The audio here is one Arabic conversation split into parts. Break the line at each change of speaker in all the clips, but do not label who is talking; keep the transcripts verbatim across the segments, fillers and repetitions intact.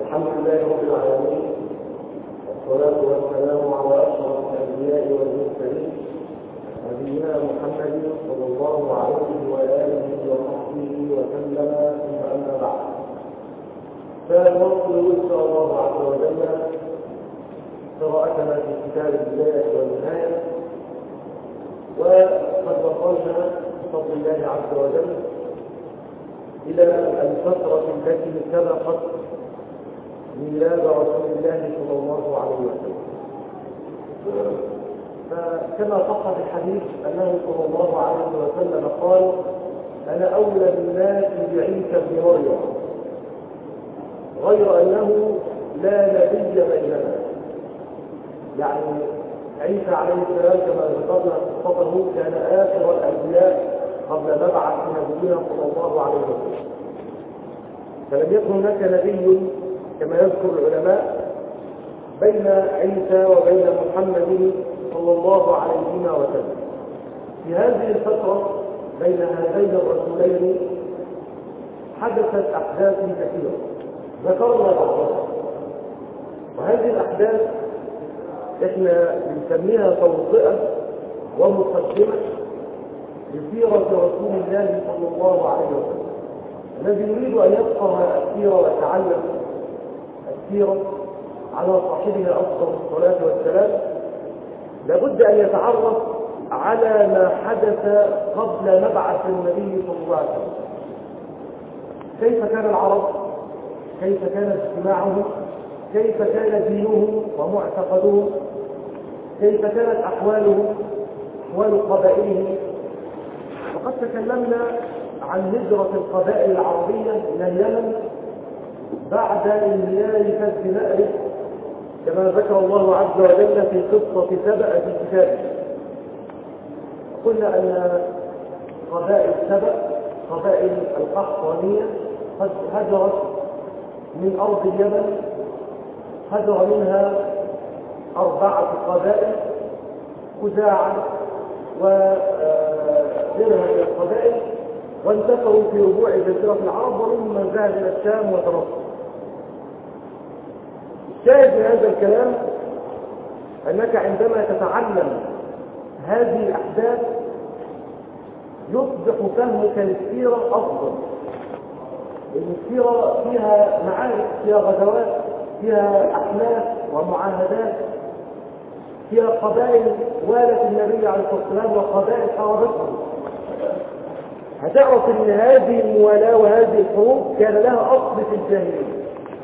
الحمد لله رب العالمين، والصلاة والسلام على أشرف الأنبياء والمرسلين نبينا محمد صلى الله عليه وآله وصحبه وسلم، ثم أما بعد. فنواصل إن شاء الله عز وجل قراءتنا في كتاب البداية والنهاية، وقد وصلنا بفضل الله عز وجل إلى الفترة التي سبقت ميلاد رسول الله صلى الله عليه وسلم. فكما صح في الحديث أنه صلى الله عليه وسلم قال: أنا أولى الناس بعيسى ابن مريم، غير أنه لا نبي بيننا. يعني عيسى عليه السلام كما ذكرنا قصته كان آخر الأنبياء قبل مبعث نبينا صلى الله عليه وسلم، فلم يكن هناك نبي كما يذكر العلماء بين عيسى وبين محمد صلى الله عليه وسلم. في هذه الفترة بين هذين الرسولين حدثت أحداث كثيرة ذكرنا بعضها، وهذه الأحداث احنا بنسميها توطئة ومقدمة لسيرة رسول الله صلى الله عليه وسلم. الذي يريد أن يفقه السيرة ويتعلم السيرة على صاحبها أفضل الصلاة والسلام لابد أن يتعرف على ما حدث قبل مبعث النبي صلى الله عليه وسلم. كيف كان العرب، كيف كان اجتماعهم، كيف كان دينهم ومعتقدهم، كيف كانت أحوالهم، أحوال قبائلهم. وقد تكلمنا عن هجرة القبائل العربية إلى اليمن بعد انهيار سد مأرب كما ذكر الله عز وجل في قصة سبأ في كتابه. قلنا أن قبائل سبأ قبائل القحطانية قد هجرت من أرض اليمن، هجر منها أربعة قبائل: خزاعة وغيرها من القبائل، وانتشروا في ربوع جزيرة العرب، ومنهم من ذهب إلى الشام وتنصر. الشاهد من هذا الكلام أنك عندما تتعلم هذه الأحداث يصبح فهمك للسيرة أفضل، لأن السيرة فيها معارك، فيها غزوات، فيها أحلاف ومعاهدات، فيها قبائل والت النبي عليه الصلاة والسلام وقبائل حاربته. هتعرف ان هذه الموالاة وهذه الحروب كان لها أصل في الجاهلية،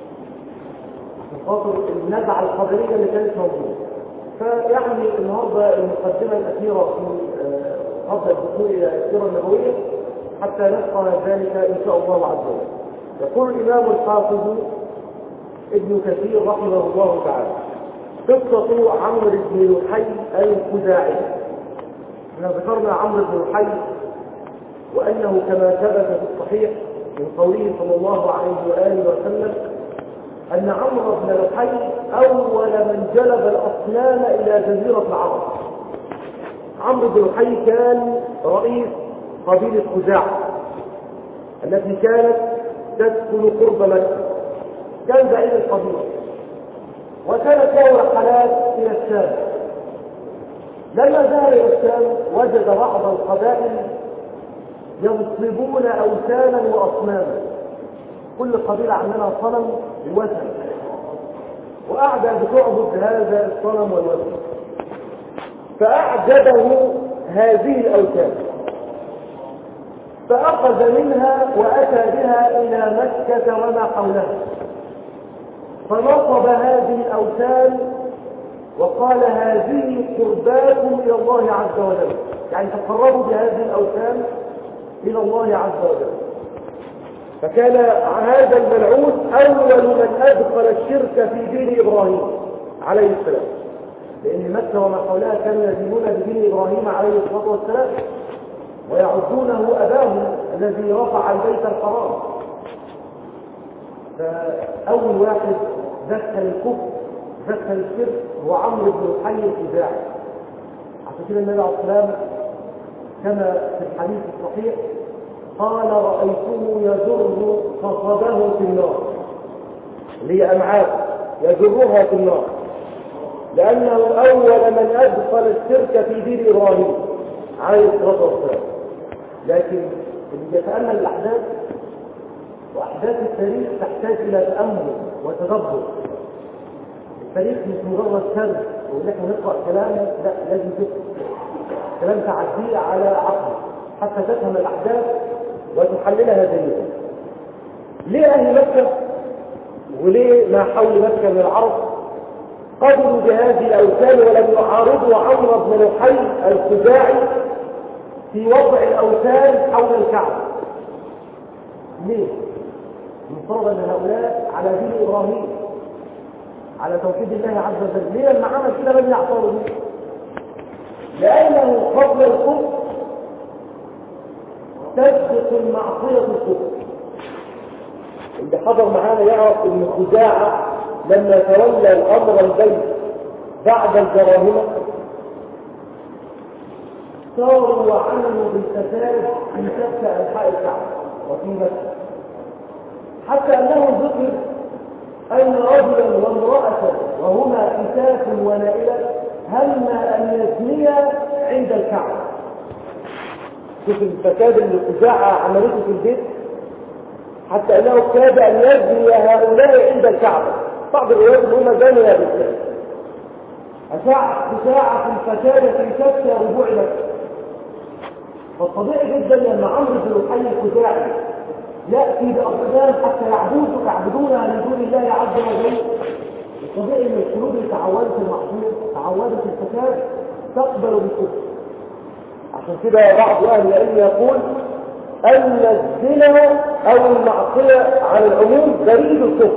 خاطر النزعة القبلية اللي كانت موجودة. فيعني النهارده المقدمة الأخيرة في قبل الدخول إلى السيرة النبوية حتى نفقه ذلك إن شاء الله عز وجل. يقول الإمام الحافظ ابن كثير رحمه الله تعالى: قصة عمرو بن لحي الخزاعي. احنا ذكرنا عمرو بن لحي وأنه كما ثبت في الصحيح من قوله صلى الله عليه وآله وسلم أن عمرو بن لحي أول من جلب الأصنام إلى جزيرة العرب. عمرو بن لحي كان رئيس قبيلة خزاعة التي كانت تسكن قرب مكة، كان زعيم القبيلة، وكانت له رحلات إلى الشام. لما ذهب إلى الشام وجد بعض القبائل ينصبون أوثانا وأصناما، كل قبيلة عندنا صنم ووثن، وقاعدة بتعبد هذا الصنم والوثن. فأعجبه هذه الأوثان فأخذ منها وأتى بها إلى مكة وما حولها، فنصب هذه الأوثان وقال: هذه قرباكم إلى الله عز وجل، يعني تقربوا بهذه الأوثان إلى الله عز وجل. فكان هذا الملعون أول من أدخل الشرك في دين إبراهيم عليه السلام، لأن مكة وما حولها كانوا يدينون بدين إبراهيم عليه الصلاة والسلام ويعدونه أباه الذي رفع البيت الحرام. فأول واحد دخل الكفر دخل الشرك هو عمرو بن لحي الخزاعي. عشان كده النبي عليه الصلاة والسلام كما في الحديث الصحيح قال: رأيته يجر قصبه في النار. اللي هي أمعاء يجرها في النار، لأنه أول من أدخل الشرك في دين إبراهيم عليه الصلاة والسلام. لكن اللي يتأمل الأحداث وأحداث التاريخ تحتاج إلى تأمل وتدبر. التاريخ مش مجرد سرد وإن احنا نقرأ كلام، لا، لازم تفهم كلام تعديه على عقل حتى تفهم الأحداث وتحللها جيدا. ليه أهل مكة وليه ما حول مكة من العرب قبلوا بهذه الأوثان ولم يعارضوا عمرو بن لحي الخزاعي في وضع الأوثان حول الكعبة؟ ليه؟ المفترض أن هؤلاء على دين إبراهيم، على توحيد الله عز وجل. ليه لما عمل كده لم يعترضوا؟ لأنه قبل الكفر تسبق المعصية الكفر. اللي حضر معانا يعرف ان خزاعة لما تولى الأمر البيت بعد الجراهمة صاروا وعلموا بالفساد في شتى أنحاء الكعبة وفي مكة، حتى أنه ذكر أن رجلا وامرأة وهما كتاف ونائلة هم أن يزنيا عند الكعبة. شوف الفساد اللي خزاعة عملته في البيت، حتى أنه كاد أن يزني هؤلاء عند الكعبة. بعض الروايات اللي هم زانيا بالفعل. أشاع بشاعة الفساد في شتى ربوع مكة. فالطبيعي جدا لما عمرو بن لحي الخزاعي يأتي بأصنام حتى يعبدوا يعبدونها من دون الله عز وجل، الطبيعي ان القلوب اللي تعودت المعصيه تعودت الفساد تقبل بالكفر. عشان كده بعض اهل العلم يقول ان الزنا او المعصيه على العموم دليل الكفر،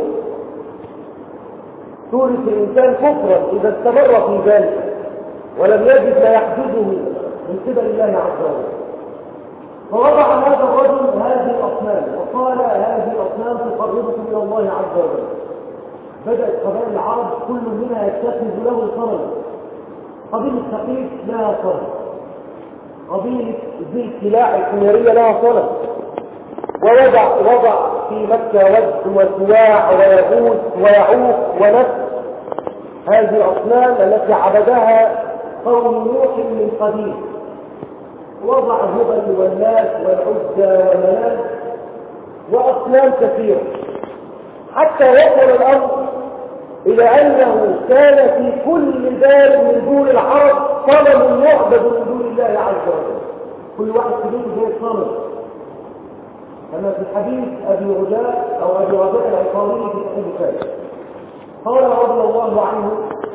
تورث الانسان كفرا اذا استمر في ذلك ولم يجد ما يحدده من قبل الله عز وجل. فوضع هذا الرجل هذه الأصنام وقال هذه الأصنام تقربكم إلى الله عز وجل. بدأت قبائل العرب كل منها يتخذ له صنما. قبيلة ثقيف لها صنم، قبيلة ذي الكلاع الحميرية لها صنم، ووضع وضع في مكة ود وسواع ويغوث ويعوق ونسر، هذه الأصنام التي عبدها قوم نوح من قديم. وضع هبل والناس والعزى والمنام وأصنام كثيرة، حتى وصل الأمر إلى أنه كان في كل دار من دور العرب صنم يعبد من دون الله عز وجل، كل واحد في بيته زي الصنم. كما في حديث أبي رجاء أو أبي رجاء العقاري في صحيح البخاري قال رضي الله عنه: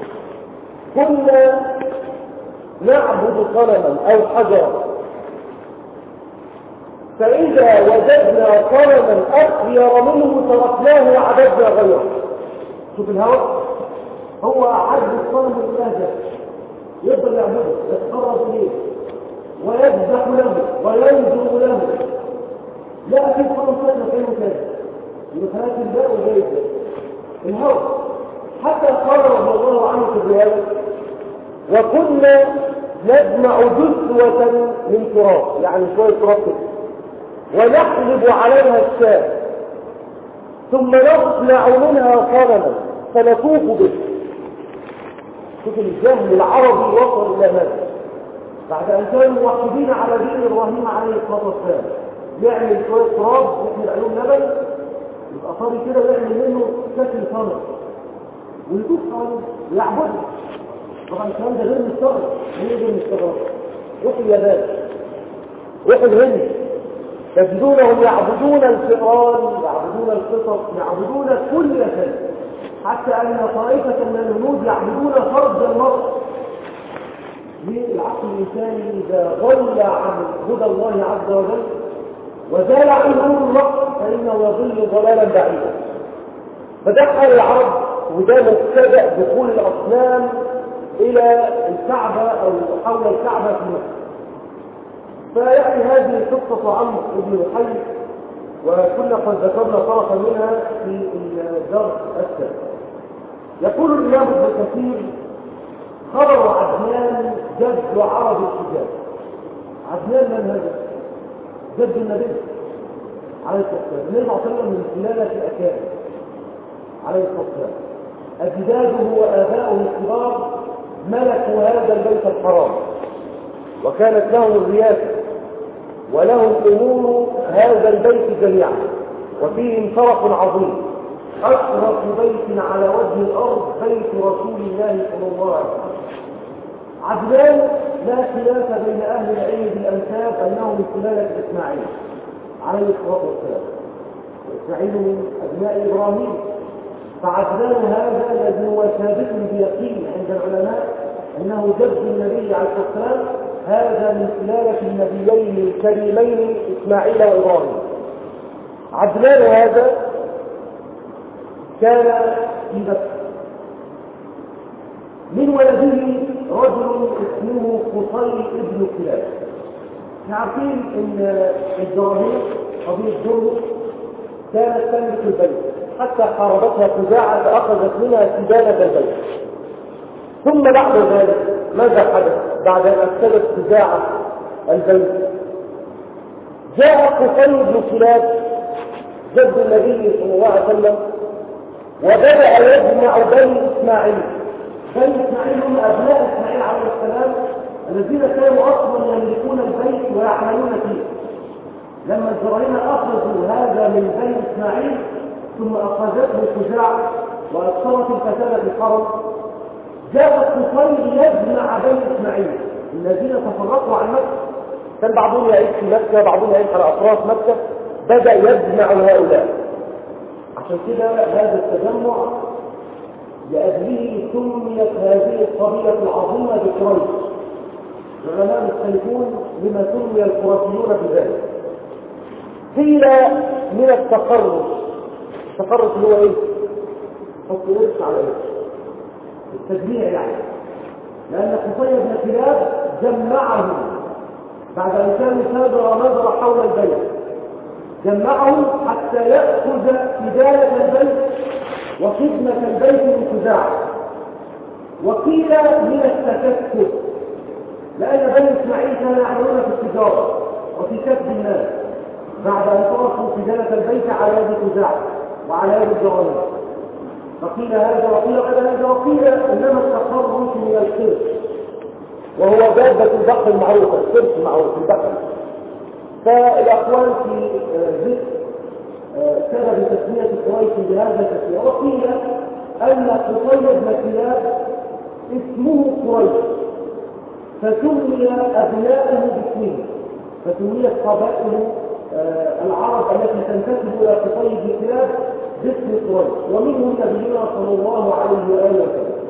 كنا نعبد صنما أو حجرا، فإذا وجدنا صنما أخير منه تركناه وعبدنا غيره. شوف الهوى، هو عبد الصنم الإله، يفضل يعبده يتقرب إليه ويذبح له وينظر له. لا أكيد صنم ثاني كانوا كذا يبقى الباء وجاي الهوى. حتى قال رضي الله عنه في الرواية: وكنا نجمع جثوة من تراب، يعني شوية تراب كده، ونحلب عليها الشاة، ثم نصنع منها صنما فنطوف به. شوف الجهل العربي وصل الى ماذا بعد ان كانوا موحدين على دين ابراهيم عليه الصلاه والسلام. يعمل شويه تراب يحمل عليهم لبن يبقى فاضي كده ويعمل منه شكل صنم ويطوف حواليه ويعبده. طبعا الكلام ده غير مستغرب. ليه غير مستغرب؟ روحوا اليابان، روحوا الهند، تجدونهم يعبدون الفئران، يعبدون القطط، يعبدون كل شيء، حتى أن طائفة من الهنود يعبدون فرج المرء. للعقل الإنساني إذا ضل عن هدى الله عز وجل وزال عنه نور الله فإنه يضل ضلالا بعيدا. فدخل العرب وده مبتدأ دخول الأصنام إلى الكعبة أو حول الكعبة في مكة. فيأتي هذه قصة عمرو بن لحي وكنا قد ذكرنا طرفا منها في الدرس السابق. يقول الإمام ابن كثير: خبر عدنان جد عرب الحجاز. عدنان من هذا؟ جد النبي عليه الصلاة والسلام. النبي صلى الله عليه وسلم من سلالة أكابر. عليه الصلاة والسلام. أجداده وآباؤه الكبار ملكوا هذا البيت الحرام، وكانت لهم الرياسة ولهم أمور هذا البيت جميعا، وفيهم شرف عظيم. أشرف بيت على وجه الأرض بيت رسول الله صلى الله عليه وسلم. عدنان لا خلاف بين أهل العلم بالأنساب أنه من سلالة إسماعيل عليه الصلاة والسلام، إسماعيل من أبناء إبراهيم. فعدنان هذا الذي هو ثابت بيقين عند العلماء أنه جد النبي عليه الصلاة والسلام، هذا من سلالة النبيين الكريمين إسماعيل وإبراهيم. عدنان هذا كان في مكة، من ولده رجل اسمه قصي ابن كلاب. عارفين ان الجراهيم قضية جرم كانت تملك البيت حتى حاربتها خزاعة فأخذت منها سدانة البيت. ثم بعد ذلك ماذا حدث بعد أن أفسدت خزاعة البيت؟ جاء قصي بن كلاب جد النبي صلى الله عليه وسلم وبدأ يجمع بني إسماعيل. بني إسماعيل هم أبناء إسماعيل عليه السلام الذين كانوا أصلا يملكون البيت ويعملون فيه. لما الجراهيم أخذوا هذا من بني إسماعيل ثم أخذته خزاعة وأكثرت الفساد في الحرم، جاء قصي يجمع بني إسماعيل الذين تفرقوا عن مكة. كان بعضهم يعيش في مكة، بعضهم يعيش على أطراف مكة، بدأ يجمع هؤلاء. عشان كده هذا التجمع لأجله سميت هذه القبيلة العظيمة بقريش. العلماء مختلفون لما سمي القرشيون بذلك. قيل من التقرص. التقرص اللي هو ايه؟ حط قرش على ايه؟ التجميع يعني. لأن قصي بن كلاب جمعهم بعد أن كانوا سادر نظر حول البيت، جمعهم حتى يأخذ سدالة البيت وخدمة البيت من خزاعة. وقيل من التكسب، لأن بني إسماعيل كانوا يعملون في التجارة وفي كسب الناس بعد أن تركوا سدالة البيت على يد خزاعة وعلى يد الجرائم. فقيل هذا وقيل هذا وقيل إنما التخرج من القرش، وهو دابة البحر المعروفة، القرش المعروف البحر. فالأقوال في ذكر سبب تسمية قريش بهذا التسمية. وقيل أن قصي بن كلاب اسمه قريش فسمي أبناؤه باسمه، فسميت قبائل العرب التي تنتسب إلى قصي بن كلاب باسم قريش، ومنهم نبينا صلى الله عليه وآله وسلم.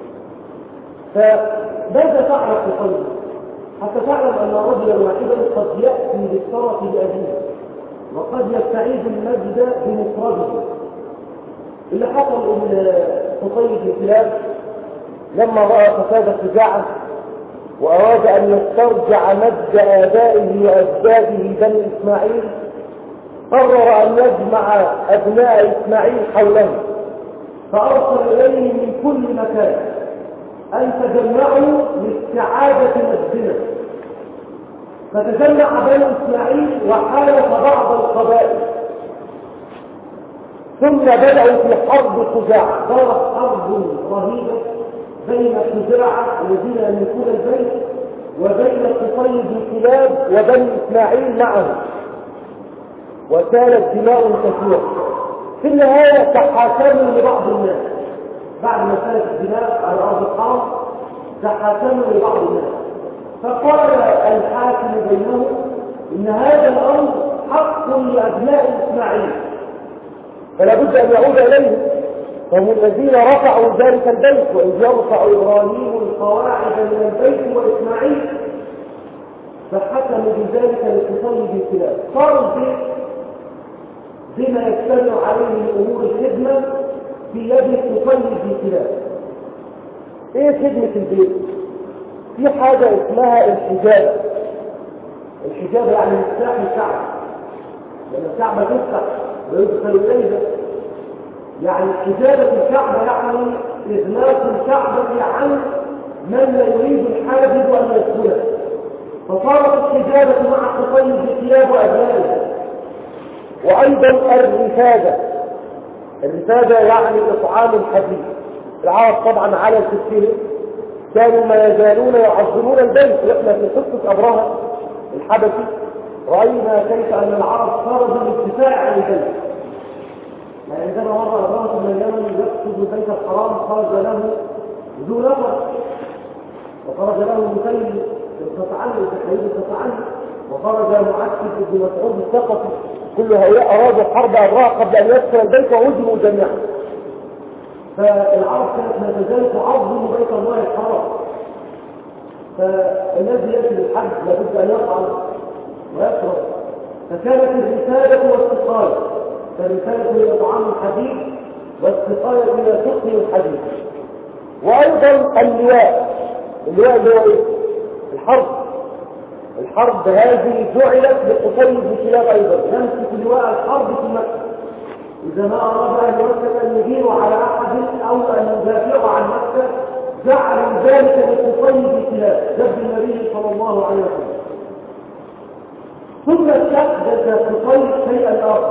فماذا فعل قصي؟ حتى تعلم أن رجلا واحدا قد يأتي بالثرة بأبيه وقد يستعيد المجد بمفرده. اللي حصل ان قصي بن كلاب لما رأى فساد خزاعة وأراد أن يسترجع مجد آبائه وأجداده بني إسماعيل، قرر أن يجمع أبناء إسماعيل حوله، فأرسل إليه من كل مكان أن تجمعوا لاستعادة مجدنا. فتجمع بني إسماعيل وحالف بعض القبائل، ثم بدأوا في حرب خزاعة. دارت حرب رهيبة بين خزاعة الذين يملكون البيت وبين قصي بن كلاب وبني إسماعيل معه، وسالت دماء كثيرة. في النهاية تحاكموا لبعض الناس بعد ما سالت الدماء على أرض الحرب، تحاكموا لبعض الناس. فقال الحاكم بينهم إن هذا الأمر حق لأبناء إسماعيل فلا بد أن يعود إليهم، فهم الذين رفعوا ذلك البيت. وإذ يرفع إبراهيم القواعد من البيت وإسماعيل، فحكموا بذلك لقصي بن كلاب. صار البيت بما يجتمع عليه من أمور الخدمة في يد قصي بن كلاب. إيه خدمة البيت؟ في حاجة اسمها الحجابة. الحجابة يعني مفتاح الكعبة، لأن الكعبة تفتح ويدخل إليها. يعني حجابة الكعبة يعني إغلاق الكعبة عن من لا يريد الحاجب أن يدخلها. فصارت الحجابة مع قصي بن كلاب وأبنائه. وأيضا الرفادة.
الرفادة يعني إطعام الحديد. العرب طبعا على التفسير كانوا ما يزالون يعظمون البيت. وإحنا في قصة أبرهة الحبشي رأينا كيف أن العرب خرجوا للدفاع عن البيت. يعني عندما مر أبرهة من اليمن يقصد البيت الحرام خرج له ذو نفر، وخرج له مسيلم القطعان وتحرير القطعان، وخرج معتب بن مسعود الثقفي. كل هؤلاء أرادوا حرب أبرهة قبل أن يدخل البيت وهجموا جميعا. فالعرب كانت ما تزال تعظم بيت الله الحرام. فالذي يأتي للحج لابد أن يفعل ويشرب. فكانت الرسالة والسقاية، فالرسالة هي إطعام الحديد والسقاية هي سقي الحديد. وأيضا اللواء، اللواء اللي هو إيه؟ الحرب. الحرب هذه جعلت لقصي بن كلاب أيضا يمسك لواء الحرب في مكة. إذا ما أراد أن يمسك أن يدير على أحد أو أن يدافع عن مكة جعل ذلك لقصي بن كلاب جد النبي صلى الله عليه وسلم. ثم استحدث قصي شيئا آخر،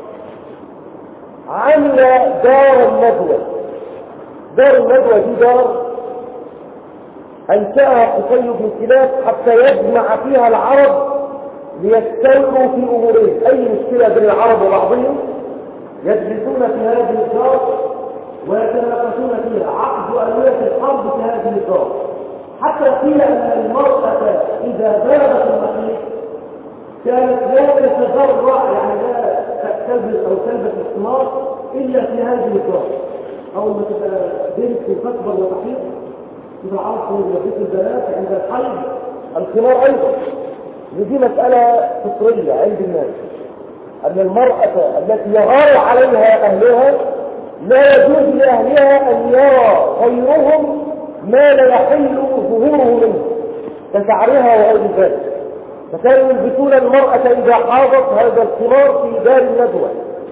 عمل دار الندوة. دار الندوة دي دار أنشأها قصي بن كلاب حتى يجمع فيها العرب ليستووا في أمورهم. أي مشكلة بين العرب وبعضهم يجلسون في هذه الدار ويتناقشون فيها، عقد ألوية الحرب في هذه الدار. حتى قيل أن المرأة إذا بلغت المحيط كانت لا تتضرع، يعني لا تلبس أو تلبس الخمار إلا في هذه الدار. أول ما تبقى بنت وتكبر وتحيط يبقى عرف وظيفة البنات عند الحيض الخمار أيضا. ودي مسألة فطرية عند الناس، أن المرأة التي يغار عليها أهلها لا يجوز لأهلها أن يرى غيرهم ما لا يحل ظهوره منه كشعرها وغير ذلك. فكانوا يلبسون المرأة إذا حاضت هذا الخمار في دار الندوة.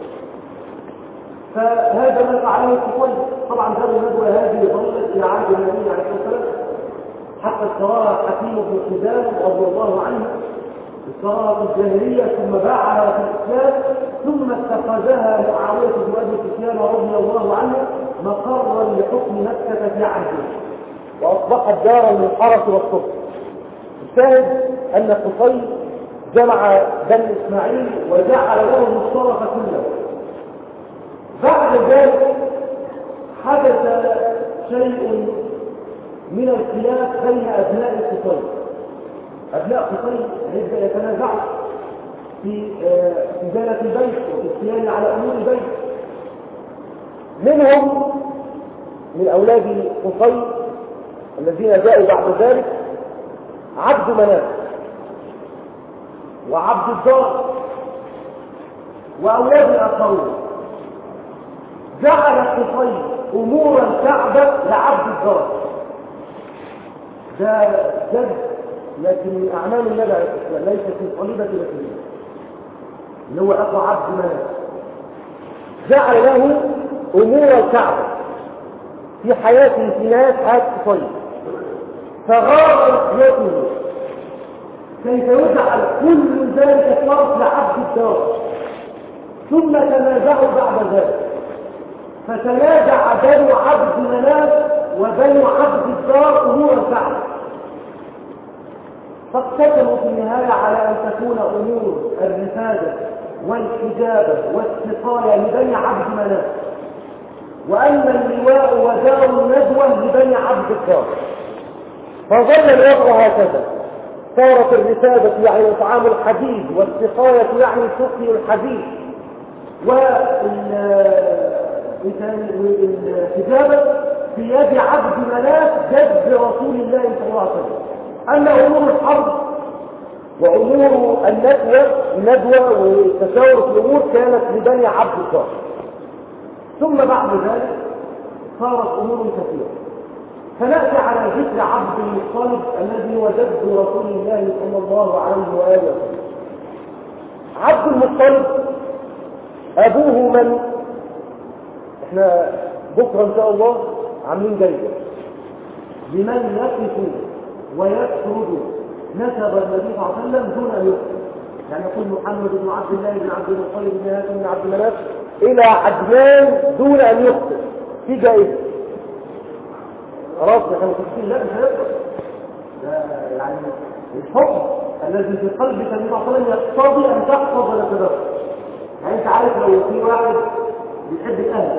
فهذا ما فعله الكفار. طبعا دار الندوة هذه ظلت إلى عهد النبي عليه الصلاة والسلام حتى اشتراها حكيم بن حزام رضي الله عنه، اشتراها في الجاهلية ثم باعها في الإسلام، ثم اتخذها معاوية بن أبي سفيان رضي الله عنه مقرا لحكم مكة في عهده، وأصبحت دارا للحرس والصبح. الشاهد أن قصي جمع بني إسماعيل وجعل لهم الشرف كله. بعد ذلك حدث شيء من الخلاف بين أبناء قصي. أبناء قصي هيبدأ يتنازعوا في إدارة البيت وفي الصيانة على أمور البيت. منهم من أولاد قصي الذين جاءوا بعد ذلك عبد مناف وعبد الدار وأولاد آخرون. جعل قصي أمور الكعبة لعبد الدار. ده جد لكن من أعمال النبي عليه الصلاة والسلام، ليس في صليبة الإسلام، اللي هو أخو عبد مناف. جعل له أمور الكعبة في حياته في نهاية حياة قصي، فغار إخوته كيف يجعل كل ذلك الطرف لعبد الدار. ثم تنازعوا بعد ذلك، فتنازع بنو عبد مناف وبنو عبد الدار أمور الكعبة، فاقتتلوا في النهاية على أن تكون أمور الرفادة والحجابة والسقاية لبني عبد مناف، وأن اللواء ودار الندوة لبني عبد الدار. فظل الوضع هكذا، صارت الرفادة يعني إطعام الحديد، والسقاية يعني سقي الحديد، والحجابة في يد عبد مناف جد رسول الله صلى الله عليه وسلم. أما أمور الحرب وأمور الندوة الندوة والتشاور في الأمور كانت لبني عبد الدار. ثم بعد ذلك صارت أمور كثيرة، فنأتي على ذكر عبد المطلب الذي هو جد رسول الله صلى الله عليه وآله وسلم. عبد المطلب أبوه من؟ احنا بكرة إن شاء الله عاملين جايزة لمن يقف ويسرد نسب النبي صلى الله عليه وسلم دون أن يقف. يعني يقول محمد بن عبد الله بن عبد المطلب بن هاشم بن عبد مناف إلى عدنان دون أن يخطئ في جائزة. خلاص يا كانوا تفكير لا مش هيقدر. ده يعني الحكم الذي في قلبك النبي صلى الله عليه وسلم يقتضي أن تحفظ ولا تدرس. يعني أنت عارف لو في واحد بيحب الأهل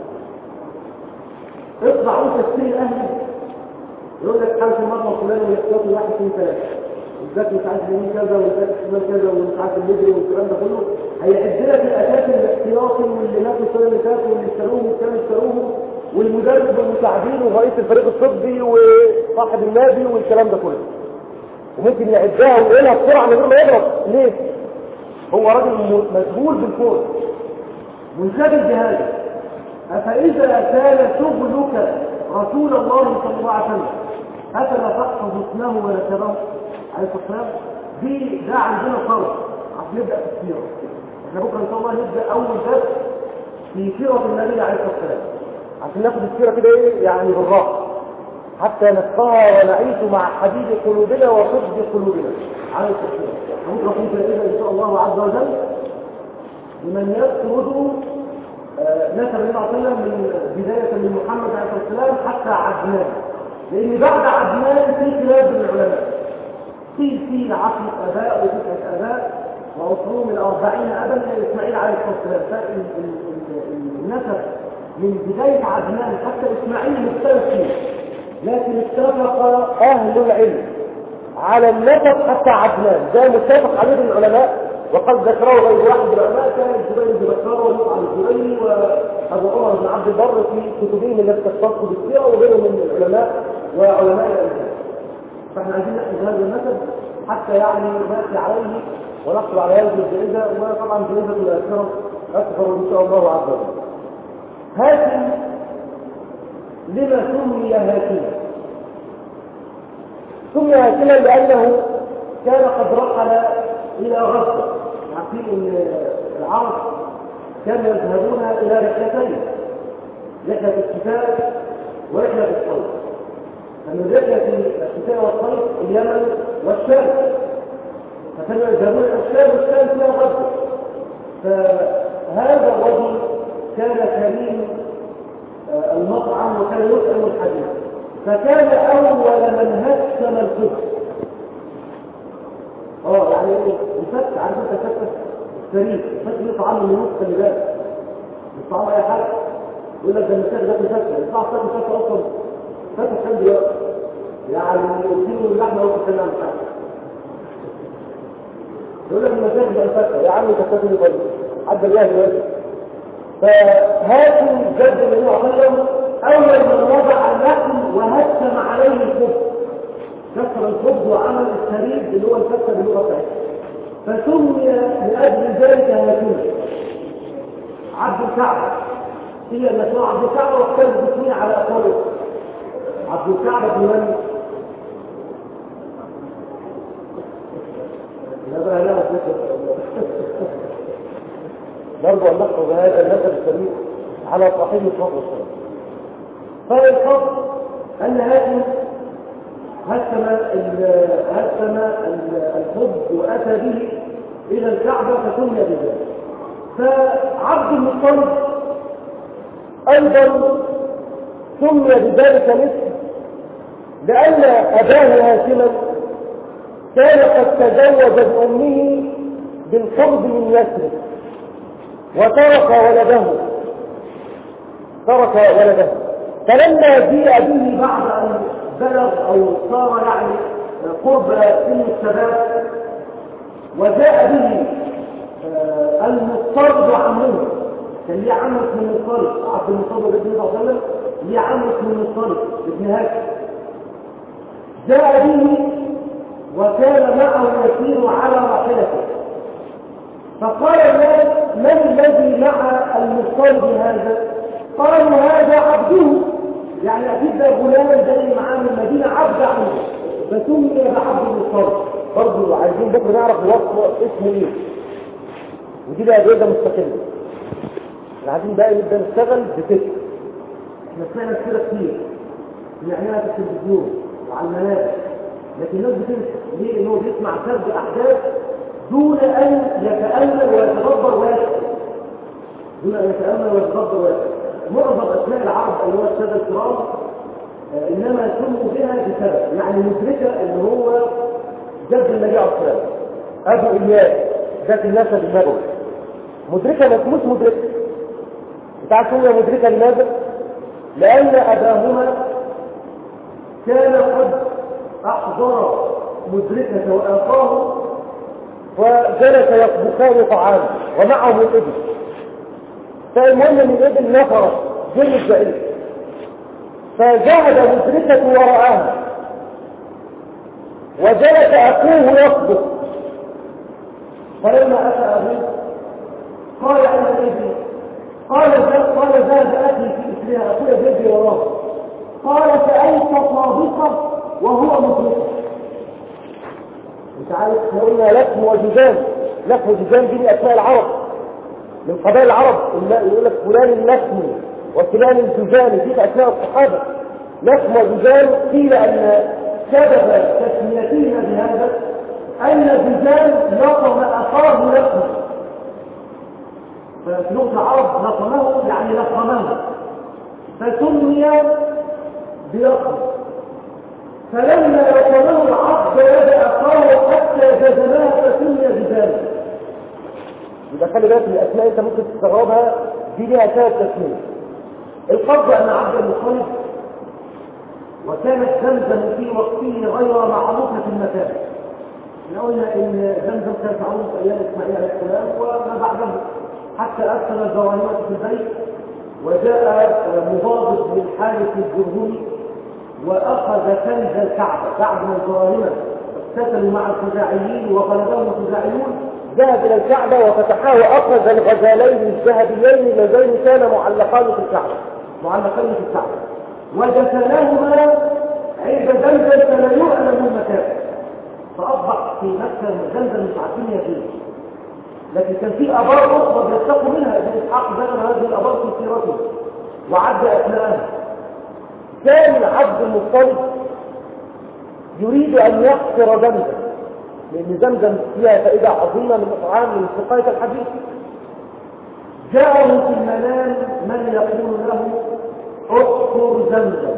اطلع وانت تشتري الأهل يقول لك خمس مرة فلان ويحتاطي واحد اثنين ثلاثة والذات مش عارف يمين كذا والذات شمال كذا ومش عارف المجري والكلام ده كله هيعد لك الأساس الاحتياطي واللي ماتوا السنة اللي فاتوا واللي اشتروهم والكلام اشتروهم والمدرب والمساعدين ورئيس الفريق الطبي وصاحب النادي والكلام ده كله وممكن يعدها ويقولها بسرعة من غير ما يضرب. ليه؟ هو راجل مشغول بالكون منشغل بهذا. أفإذا كان شغلك رسول الله صلى الله عليه وسلم أفلا تحفظ اسمه ونسبه عليه الصلاة والسلام؟ دي ده عندنا فرض عشان نبدأ في السيرة. احنا بكرة إن شاء الله نبدأ أول درس في سيرة النبي عليه الصلاة والسلام عشان ناخد السيرة كده إيه يعني بالراحة حتى نفقها ونعيش مع حبيب قلوبنا وصدق قلوبنا عليه الصلاة والسلام. بكرة في فائدة إن شاء الله عز وجل لمن يسرد نسب النبي صلى الله عليه وسلم من بداية من محمد عليه الصلاة والسلام حتى عدنان، لأن بعد عدنان في خلاف بين العلماء في في عشرة آباء وتسعة آباء وعشرون من أربعين أبا لإسماعيل عليه الصلاة والسلام. فالنسب من بداية عدنان حتى إسماعيل مختلف فيه، لكن اتفق أهل العلم على النسب حتى عدنان ده متفق عليه العلماء. وقد ذكره غير واحد من العلماء كان الزبير بن بكار ومصعب الزبيري وابو عمر بن عبد البر في كتبهم التي تختص بالسيره وغيرهم من العلماء وعلماء الامثال. فاحنا عايزين نحفظ هذا النسب حتى يعني ناتي عليه ونحصل على هذه الجائزه، وطبعا جائزه الاخره اكثر ان شاء الله عز وجل. هاشم لما سمي هاشما؟ سمي هاشما لانه كان قد رحل إلى غزة. عارفين إن العرب كانوا يذهبون إلى رحلتين، رحلة الشتاء ورحلة الصيف. فمن رحلة الشتاء والصيف اليمن والشام، فكانوا يذهبون إلى الشام والشام فيها غزة. فهذا الرجل كان كريم المطعم وكان يطعم الحديث، فكان أول من هشم الخبز. اه يعني الفتح عارف انت فتح السرير الفتح ليه طعام من نص خلي بالك مش طعام اي حاجه. يقول لك ده المساك ده فتح يطلع فتح فتح اصلا فتح كام دلوقتي يعني كيلو اللحمه هو كان عم فتح. يقول لك المساك ده فتح يا عم كفتني لي طيب عدى الله دلوقتي. فهاشم جد النبي صلى الله عليه وسلم اول من وضع اللحم وهشم عليه الخبز، كسر الخبز وعمل السريد اللي هو الفتة باللغة بتاعتها، فسمي لأجل ذلك هاشم. عبد الكعبة هي المسموع عبد الكعبة واختلف باسمه على أقواله. عبد الكعبة بن من؟ لا بقى لا برضو أن نحفظ هذا النسب السريد على صاحب الفضل والسلام. فالفضل أن هاشم هشم هشم الخبز واتى به الى الكعبه فسمي بذلك. فعبد المطلب ايضا سمي بذلك مثل لان اباه هاشما كان قد تزوج بامه بالقرب من يثرب وترك ولده ترك ولده فلما جيء به بعد ان بلغ او صار يعني قرب سن الشباب وجاء به المضطرب عمه، كان ليه عم اسمه المضطرب عبد المطلب بن صلى الله عليه وسلم ليه عم اسمه المضطرب ابن هاشم، جاء به وكان معه يسير على راحلته. فقال الناس من الذي مع المضطرب هذا؟ قالوا هذا عبده، يعني اكيد ده غلام جاي معاه من المدينه عبد عنه فسمي بعبد المطلب. برضه عايزين بكره نعرف الوصف اسمه ايه، ودي بقى جايزه مستقله. عايزين بقى نبدا نشتغل بفكر. احنا سمعنا كده كتير سمعناها في التلفزيون وعلى المنابر، لكن الناس بتنسى ليه؟ ان هو بيسمع سرد احداث دون ان يتامل ويتدبر ويشكر.
دون أن يتأمل ويتدبر ويتأمل. معظم أسماء العرب اللي هو السادة الكرام إنما سموا بها بسبب، يعني مدركة اللي هو جد النبي عليه الصلاة والسلام أبو إياس ذات النسب النبوي. مدركة ما اسموش مدركة. تعرفوا هي مدركة لماذا؟ لأن أباهما كان قد أحضر مدركة وآخاه وجلس يطبخان طعاما ومعهم الإبل. فالمهم من الإبل نفرت جلد بعيد فجاهد مدركة وراءها وجلس أخوه يطبخ. فلما أتى أبوه قال أين الإبل؟ قال قال ذهب أخي في إثرها أخويا بيجري وراه. قال فأنت صادقة وهو مدركة. انت عارف احنا قلنا لكم وجزان، لكم وجزان دي من اسماء العرب من قبائل العرب، يقول لك فلان اللكم وفلان الجزان دي اسماء الصحابه. لكم وجزان قيل ان سبب تسميتنا بهذا ان جزان لطم اخاه لكم، ففي لغه العرب لطمه يعني لطمه فسمي بلطم. فلما لطمه العبد بدا اخاه حتى جزمها فسمي بذلك. يبقى خلي بالك من الاسماء انت ممكن تستغربها دي ليها ثلاث تسميه. القصد ان عبد المطلب وكانت زمزم في وقته غير معروفه في المكان. احنا قلنا ان زمزم كانت معروفه ايام اسماعيل عليه السلام وما بعده حتى ارسل الزوانية في البيت وجاء مضابط للحارث الجرهمي واخذ كنز الكعبه بعد ما الظالمه اقتتلوا مع الخزاعيين وغلبهم الخزاعيون. ذهب الى الكعبه وفتحها واخذ الغزالين الذهبيين اللذين كانا معلقان في الكعبه معلقين في الكعبه ودفناهما عند زمزم فلا يعلم المكان. فاصبح في مكه زمزم مش عارفين يا فين، لكن كان في ابار اخرى بيتقوا منها. ابن اسحاق ذكر هذه الابار في سيرته وعد اسماءها. كان عبد المطلب يريد ان يحصر زمزم لان زمزم فيها فائده عظيمه من اطعام من سقايه الحديث. جاءه في المنام من يقول له احفر زمزم،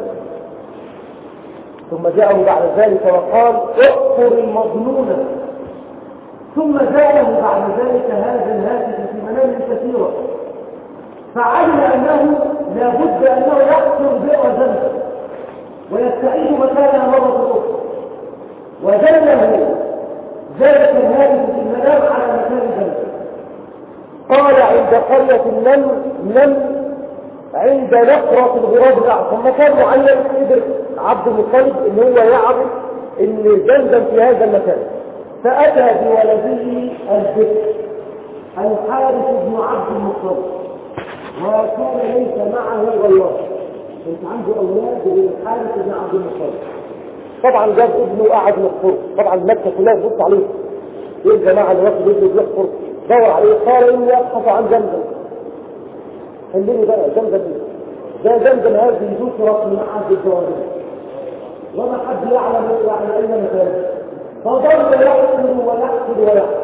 ثم جاءه بعد ذلك وقال احفر المظنونه، ثم جاءه بعد ذلك هذا الهاتف في منام كثيرة فعلم أنه لا بد أنه يحصر بئر زمزم ويستعيد مكانها مرة أخرى. ودله ذلك الهاتف في المنام على مكان زمزم. قال عند قرية النمل نمل عند نقرة الغراب الأعظم مكان معين قدر عبد المطلب ان هو يعرف ان زمزم في هذا المكان. فأتى بولده الذكر الحارث بن عبد المطلب وكان ليس معه غيره. كنت عنده أولاد بالحارث بن عبد المطلب. طبعا جاب ابنه قاعد يحفر، طبعا مكة كلها تبص عليه. ايه الجماعة اللي واخد ابنه بيحفر؟ دور عليه قال اني ابحث عن زمزم. خليني بقى زمزم ده زمزم هذه ذكرت من عهد الجوارح وما حد يعلم يعني اين مكانه. فضل يحفر ويحفر ويحفر.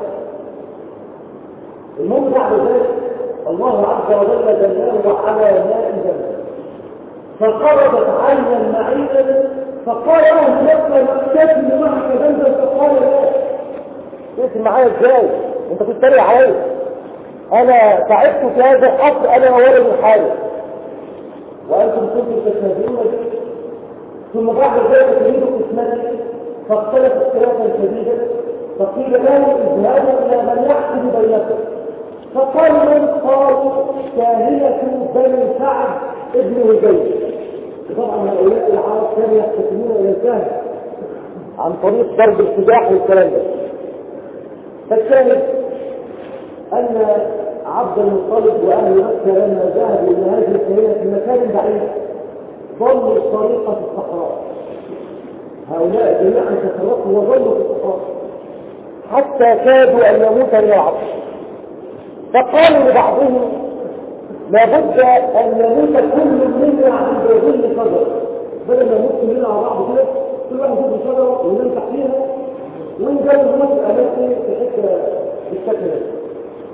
المهم بعد ذلك الله عز وجل دلله على ماء زمزم فقربت عينا معينا فقال له لك مكتب معك زمزم فقال لا. اسم معايا ازاي؟ انت بتتريق عليا. انا تعبت في هذا الحفر انا وولد الحارث وانتم كنتم تستهزئون به. ثم بعد ذلك تريد قسمتي فاختلف اختلافا شديدا فقيل له اذهبوا الى من يحكم بينكم. فقال من؟ قال كاهنة بني سعد ابن هجير. طبعا هؤلاء العرب كانوا يحتكمون الى الكهنة عن طريق ضرب السلاح والكلام ده. فالشاهد ان عبد المطلب واهل مكه لما ذهبوا الى هذه الكهنة في مكان بعيد ضلوا الطريق في الصحراء. هؤلاء جميعا تفرقوا وظلوا في الصحراء حتى كادوا ان يموت من العطش. فقالوا لبعضهم لابد ان يموت كل منا عند ظل شجره، بدل ما نموت كلنا على بعض كده كل واحد يجيب شجره وننفع فيها ونجرب نموت اماكن في حته بالشكل ده.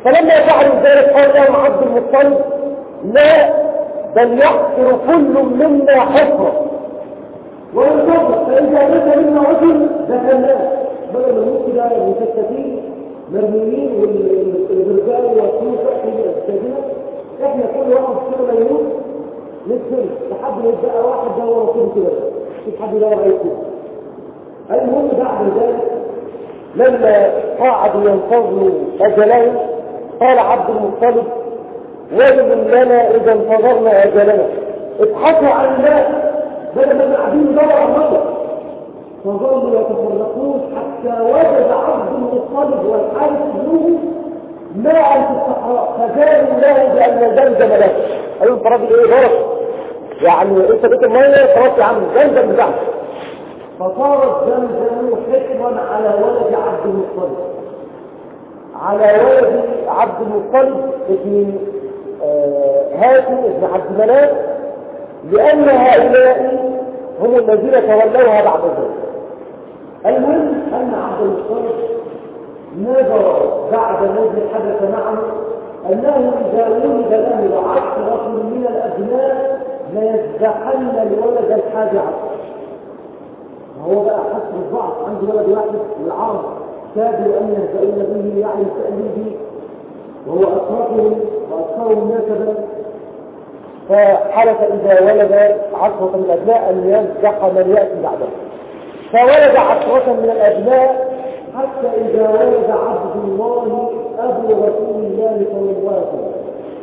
فلما فعلوا ذلك قال لهم عبد المطلب لا، بل يحفر كل منا حفرة وينتظر، فإذا مات منا رجل دفناه، بدل ما نموت كده المكتفين مرميين والرجال والسيوف تحت السجنة، احنا كل واحد كده ما يموت نتفل لحد ما يتبقى واحد دور وكده كده مش حد يدور عليه كده. المهم بعد ذلك لما قعدوا ينتظروا أجلهم قال عبد المطلب ويل لنا إذا انتظرنا أجلنا، ابحثوا عن الله بدل ما قاعدين ندور على الله. فظلوا يتفرقون حتى وجد عبد المطلب والحارث بنوه ماء في الصحراء، فجاءوا الله بأن زمزم له. قالوا انت راجل ايه بركه، يعني انت بيت الميه خلاص يا عم زمزم بتاعك. فصارت زمزم حكما على ولد عبد المطلب، على ولد عبد المطلب ابن آه هاشم ابن عبد مناف، لأن هؤلاء هم الذين تولوها بعد ذلك. المهم أن عبد المطلب نظر بعد الذي حدث معه أنه إذا ولد له عشرة من الأبناء ليزدحن الولد الحادي عشر. هو بقى حسب الضعف، عنده ولد واحد والعرب كادوا أن يهزؤون به يعني تأليبه، وهو أشرفهم وأكثرهم نسبا، فحلف إذا ولد عشرة من الأبناء أن يزدح من يأتي بعده، فولد عشرة من الأبناء حتى إذا ولد عبد الله أبو رسول الله صلى الله عليه وسلم.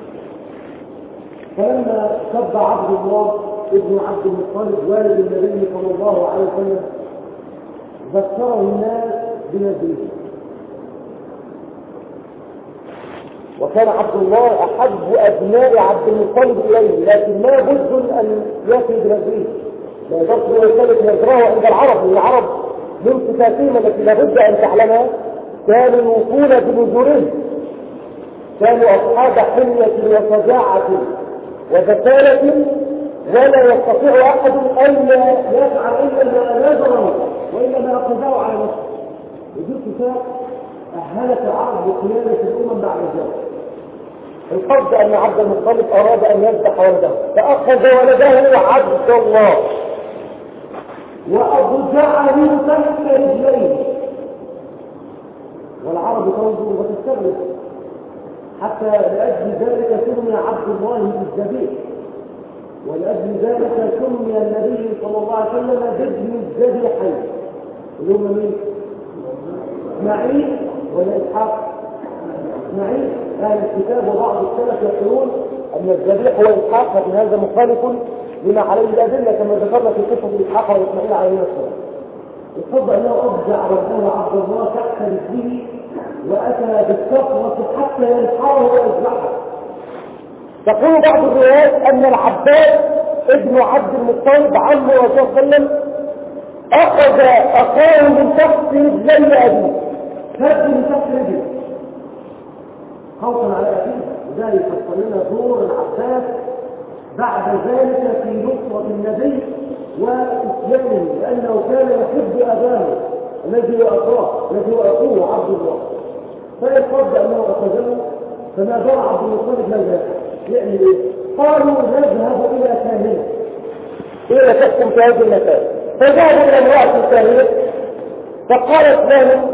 فلما شب عبد الله ابن عبد المطلب والد النبي صلى الله عليه وسلم ذكره الناس بنبيه، وكان عبد الله أحب أبناء عبد المطلب إليه، لكن ما بد أن يأتي بنبيه، لا يقدر يسلك نظره عند العرب، لأن العرب من صفاتهم التي لابد أن تعلمها كانوا يوفون بنذورهم، كانوا أصحاب حمية وشجاعة وذكالة، ولا يستطيع أحد أن يفعل إلا ما نذره وإلا ما أخذه على نفسه. ودي صفات أهلت العرب بقيادة الأمم بعد ذلك. القصد أن عبد المطلب أراد أن يذبح ولده، فأخذ ولده عبد الله وأضجعه تحت رجليه، والعرب تنظر وتستغرب، حتى لأجل ذلك سمي عبد الله بالذبيح، ولأجل ذلك سمي النبي صلى الله عليه وسلم بابن الذبيحين اللي هم مين؟ اسماعيل ولا إسحاق؟ اسماعيل. أهل الكتاب وبعض السلف يقولون أن الذبيح هو إسحاق، لكن هذا مخالف لما عليه الأدلة كما ذكرنا في قصة إسحاق وإسماعيل عليه السلام. يفضل أنه أبدع ربه عبد الله تحت رجله وأتى بالصفوة حتى ينحره ويذبحه. تقول بعض الروايات أن العباس ابن عبد المطلب عم رسول الله صلى الله عليه وسلم أخذ أخاه من تحت رجلي أبيه، فد من تحت رجله خوفا على أبيه. وذلك يفصل لنا دور العباس بعد ذلك في نصرة النبي وإسلامه، لأنه كان يحب أباه الذي هو أخاه الذي هو أخوه عبد الله، فيفضل أنه أخذه. فما دار عبد المطلب ماذا يعمل إيه؟ قالوا نذهب إلى كاهنة إلى تحكم في هذه المسائل. فذهبوا إلى امرأة كاهنة فقالت لهم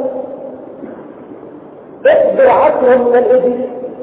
احضر عشرا من الإبل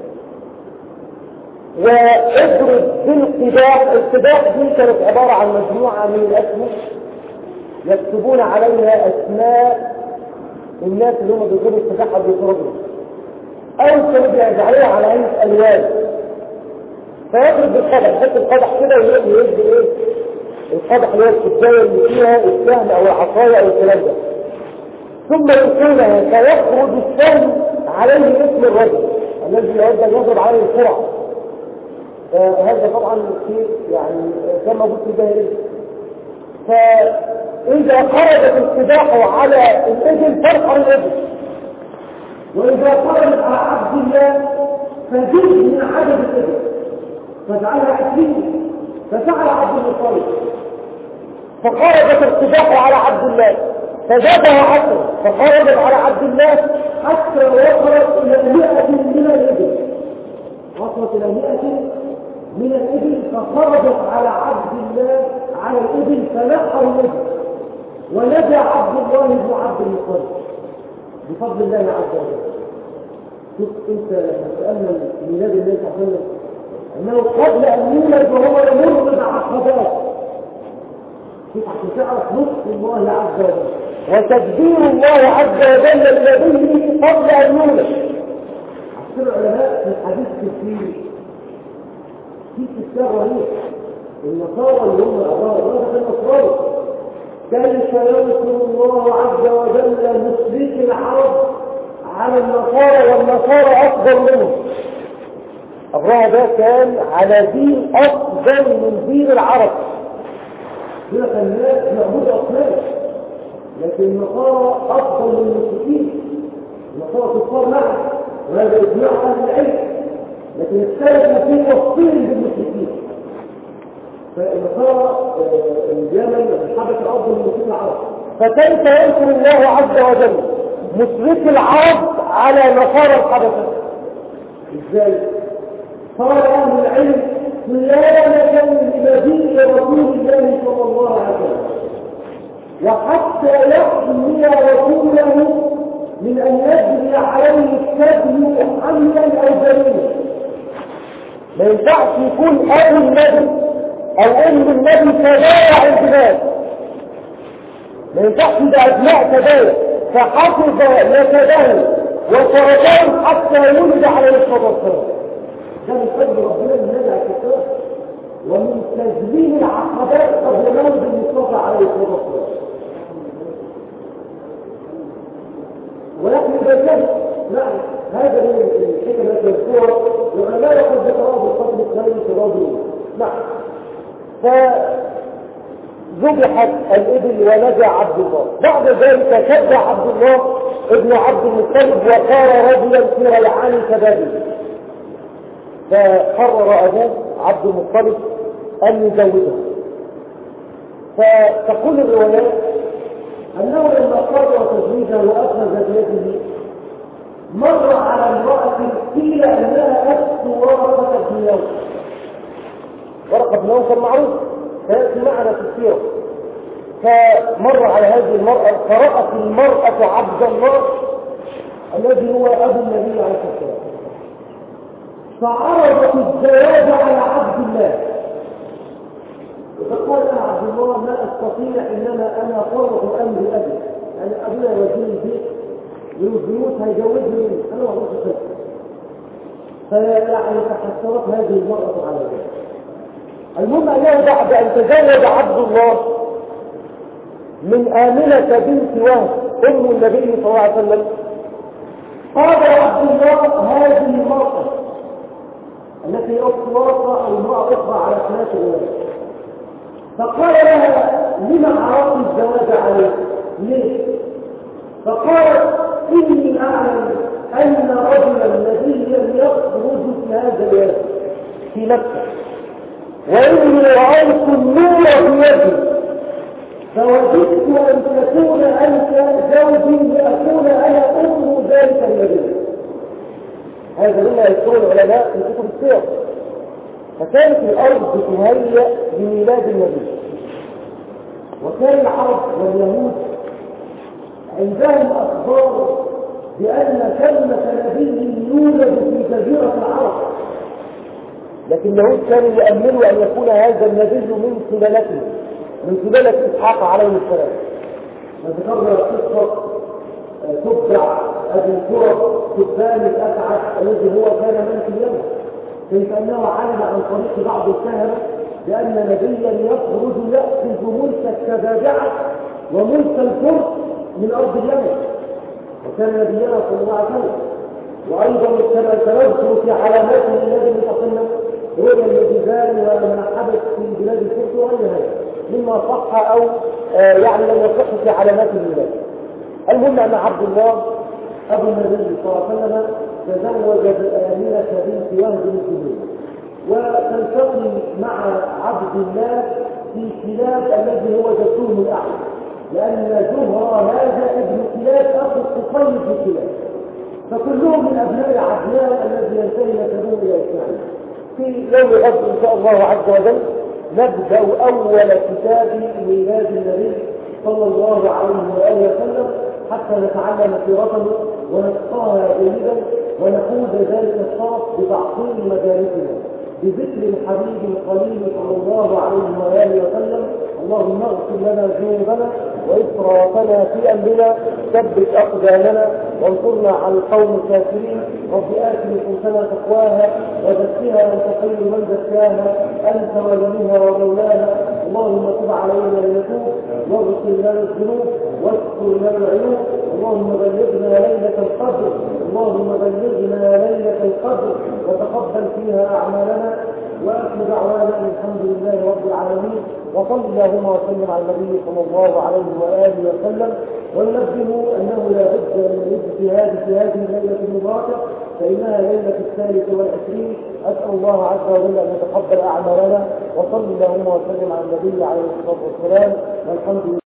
واضرب بالقداح. القداح دي كانت عبارة عن مجموعة من الأسماء يكتبون عليها أسماء الناس اللي هم بيضربوا القداح أو بيضربوا، أو كانوا بيجعلوها على هيئة ألوان، فيضرب بالقدح، حتى القدح كده ويجي يجي ايه القدح اللي هو الكباية اللي فيها السهم أو العصاية أو الكلام ده، ثم يلقونها فيخرج السهم عليه اسم الرجل الذي يود أن يضرب عليه القرعة. فهذا طبعا شيء يعني كان موجود في الجاهلية. فإذا خرجت السباحة على الإبل فرحا الإبل، وإذا خرجت على عبد الله فزيد من عدد الإبل فجعلها عشرين، ففعل عبد المطلب فخرجت السباحة على عبد الله فزادها عشرة فخرجت على عبد الله حتى وصلت إلى مئة من الإبل، وصلت إلى مئة من الإبل، فخرجت على عبد الله على الإبل فنحر الإبل ونجا عبد الله بن عبد المطلب بفضل الله عز وجل. شوف انت لما تأمل ميلاد النبي صلى الله عليه وسلم انه قبل ان يولد وهو يمر بعقبات. شوف عشان تعرف لطف الله عز وجل وتدبير الله عز وجل لنبيه قبل ان يولد. عشان العلماء في الحديث كثير في كتاب رهيب النصارى اللي هم ابراء الله كان نصراني كيف ينصر الله عز وجل مشرك العرب على النصارى والنصارى افضل منهم. ابراهيم ده كان على دين افضل من دين العرب، هنا كان الناس يعبدوا اصنام، لكن النصارى افضل من المشركين. النصارى كفار نعم وهذا اجماع اهل العلم، لكن اختلف في تفصيل بالمشركين. فالنصارى اليمن حبت الارض من مشرك العرب، فكيف ينصر الله عز وجل مشرك العرب على نصارى الحبشه؟ ازاي؟ قال اهل العلم صيانه لنبي رسول الله صلى الله عليه وسلم وحتى يحمي رسوله من ان يجري عليه الثدي حملا او جنينا. ما ينفعش يكون ابو النبي او ام النبي تبايع البلاد، ما ينفعش يبقى ابناء تبايع فحفظ نسبه وسرطان حتى يولد على الصدقات. ده من فضل ربنا من نزع الكتاب ومن تزليل العقبات قبل مولد المصطفى عليه الصدقات. ولكن البشر لا، هذا من الحكمة المذكورة ولا يقصد بتراب القتل الثاني تراب لا. فذبحت الإبل ونجا عبد الله. بعد ذلك شد عبد الله ابن عبد المطلب وصار رجلا في ريعان شبابه، فقرر أبوه عبد المطلب أن يزوجه. فتقول الروايات أنه لما قرر تزويجه وأخذ بيده مر على امرأة قيل أنها أخت ورقة بن نوفل. ورقة بن نوفل معروف فيأتي معنا في السيرة. فمر على هذه المرأة فرأت المرأة عبد الله الذي هو أبو النبي عليه الصلاة والسلام، فعرضت الزواج على عبد الله. فقال يا عبد الله ما استطيع انما انا فرط امر ابي، يعني ابويا وزير البيت والبيوت هيجوزني منه انا ما اقدرش اسافر. فيعني تحسرت هذه المراه على ذلك. المهم انه بعد ان تزوج عبد الله من آمنة بنت وهب ام النبي صلى الله عليه وسلم، قال عبد الله هذه المراه التي اخت ورقه او امراه اخرى على ثلاث اولاد، فقال لها لما عرضت الزواج عليه؟ ليه؟ فقالت إني أعلم أن رجلا نبيا يخرج في هذا اليوم في مكة وإني رأيت النور في يدي فوجدت أن تكون أنت زوجي لأكون أنا أم ذلك النبي. هذا مما يذكره العلماء في كتب السير. فكانت الأرض تهيأ لميلاد النبي، وكان العرب واليهود عندهم أخبار بأن كلمة نبي يولد في جزيرة العرب، لكن اليهود كانوا يؤمنوا أن يكون هذا النبي من سلالته من سلالة إسحاق عليه السلام. وذكرنا قصة تبع أبي ترب تبان الأسعد الذي هو كان ملك اليمن، كيف أنه علم عن طريق بعض الكهنة بأن نبيا يخرج يأخذ ملك التبابعة وملك الفرس من أرض اليمن، وكان نبينا صلى الله عليه وسلم. وأيضا كما تنذكر في علامات الذي يتقلم رؤيا الجبال ومنحبت في بلاد الفرس وغيرها مما صح أو آه يعني لم يصح في علامات الميلاد. المهم أن عبد الله أبو النبي صلى الله عليه وسلم تزوج بآمنة بنت وهب الجبال، وتلتقي مع عبد الله في كلاب الذي هو جدهم الأعلى. لأن زهرة هذا ابن كلاب أخو قصي في كلاب، فكلهم من أبناء عدنان الذي ينتهي نسبه إلى إسماعيل. في يوم غد إن شاء الله عز وجل نبدأ أول كتاب ميلاد النبي صلى الله عليه وآله وسلم حتى نتعلم سيرته ونفقهها جيدا ونقود ذلك الشرف بتعطيل مجالسنا بذكر الحبيب القليل صلى الله عليه وآله وسلم. اللهم اغفر لنا ذنوبنا وإسرافنا في أمرنا، ثبت أقدامنا وانصرنا على القوم الكافرين. رب آت نفوسنا تقواها وزكها أنت خير من زكاها أنت وليها ومولاها. اللهم تب علينا لنتوب واغفر لنا الذنوب واستر لنا العيوب. اللهم بلغنا ليلة القدر اللهم بلغنا ليلة القدر وتقبل فيها أعمالنا. وآخر دعوانا الحمد لله رب العالمين، وصلى اللهم وسلم على النبي صلى الله عليه وآله وسلم. وننبه أنه لا بد من الاجتهاد في هذه الليلة المباركة فإنها ليلة الثالث والعشرين. أسأل الله عز وجل أن يتقبل أعمالنا، وصلى اللهم وسلم على النبي عليه الصلاة والسلام، والحمد لله.